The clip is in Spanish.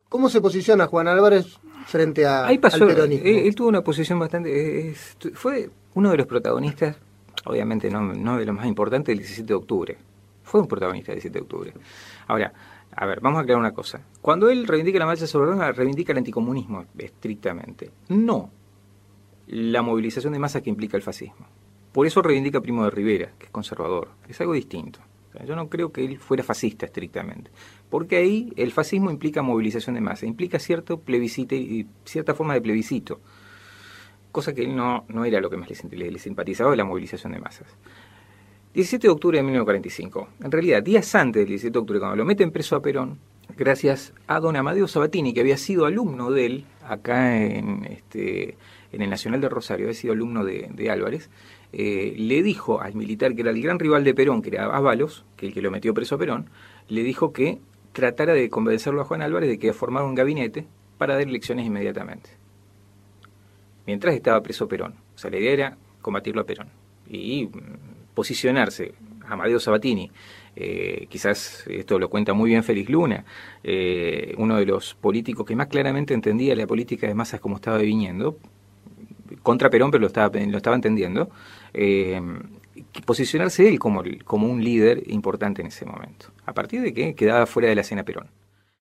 ¿Cómo se posiciona Juan Álvarez frente Ahí pasó, al peronismo? él tuvo una posición bastante... fue uno de los protagonistas, obviamente no de los más importantes, del 17 de octubre. Fue un protagonista del 17 de octubre. Ahora, a ver, vamos a aclarar una cosa. Cuando él reivindica la marcha sobre Roma, reivindica el anticomunismo, estrictamente. No la movilización de masas que implica el fascismo. Por eso reivindica a Primo de Rivera, que es conservador. Es algo distinto. O sea, yo no creo que él fuera fascista estrictamente. Porque ahí el fascismo implica movilización de masa, implica cierto plebiscito y cierta forma de plebiscito. Cosa que él no era lo que más le simpatizaba de la movilización de masas. 17 de octubre de 1945. En realidad, días antes del 17 de octubre, cuando lo meten preso a Perón, gracias a don Amadeo Sabatini, que había sido alumno de él, acá en el Nacional de Rosario, había sido alumno de Álvarez, le dijo al militar que era el gran rival de Perón, que era Ábalos, que el que lo metió preso a Perón, le dijo que tratara de convencerlo a Juan Álvarez de que formara un gabinete para dar elecciones inmediatamente. Mientras estaba preso Perón. O sea, la idea era combatirlo a Perón. Y posicionarse, Amadeo Sabatini, quizás esto lo cuenta muy bien Félix Luna, uno de los políticos que más claramente entendía la política de masas como estaba viniendo, contra Perón, pero lo estaba entendiendo, posicionarse él como un líder importante en ese momento, a partir de que quedaba fuera de la escena Perón.